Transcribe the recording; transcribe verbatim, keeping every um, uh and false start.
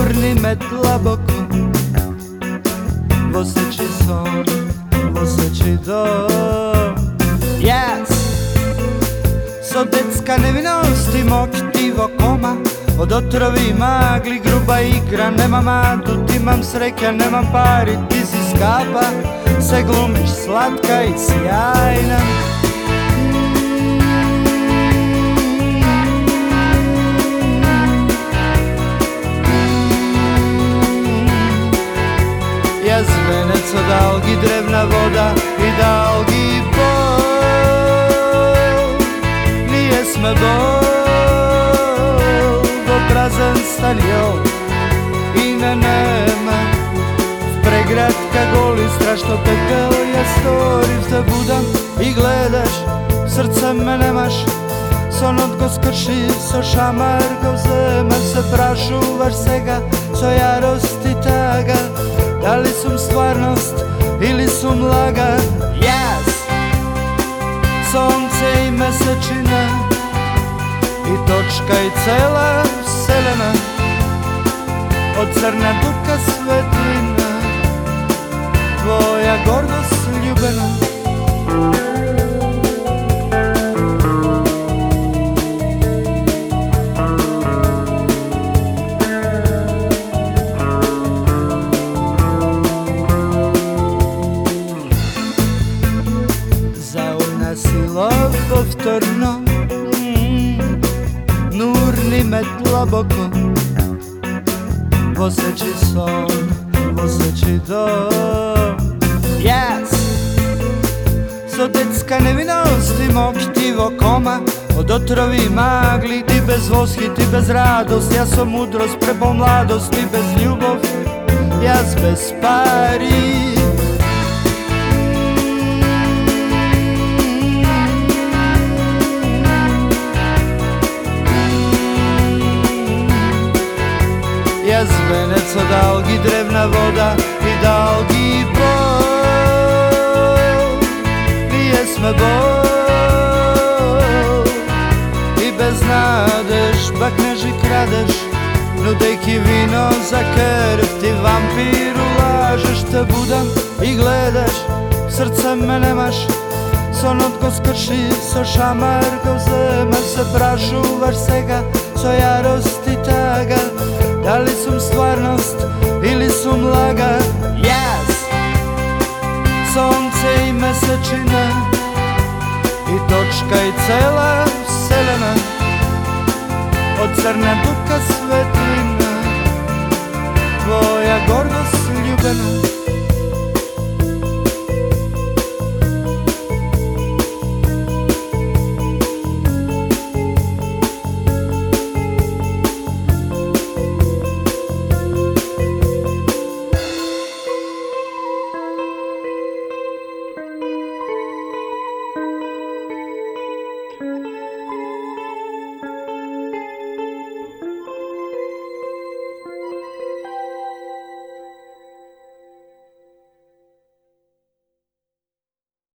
Nurni me tlaboko, voseći son, voseći dom. Yes! So detska nevinost i mog tivo koma, od otrovi magli gruba igra. Nemam adut, imam sreća, nemam pari, ti si skapa, se glumiš slatka i sjajna. Jazvenec od algi, drevna voda i dalgi bol. Nije sme bol, bo prazan stadion i na nema. V pregratka goli strašno pepel, ja storim te budam i gledaš, srce me nemaš. Sonot go skrši, so šamarkov zemar se prašuvaš sega, so jarost i taga. Da li sum stvarnost ili sum laga? Yes! Sonce i mesečina i točka i cela vselena, od crna duka svetlina, tvoja gordost ljubena. Silov povtorno, mm, nurni me tlaboko, voseći son, voseći dom. Yes! So detska nevinost i mog tivo koma, od otrovi magli, ti bez voski, ti bez radost. Ja sam mudrost, prepol mladost, ti bez ljubov, ja bez pari. Jazvenec od algi, drevna voda i dalgi bol. Nije sme bol i bez nadeš, bakneš i kradeš, nudejki vino za krv, ti vampiru lažeš. Te budam i gledaš, srce me nemaš. Sonot go skrši, so šamarkov zemar se prašuvaš sega, so jarost i taga. Da li sum stvarnost ili sum laga? Yes! Sonce i mesečina i točka i cela vselena, od crna duka svetlina, tvoja gordost ljubena.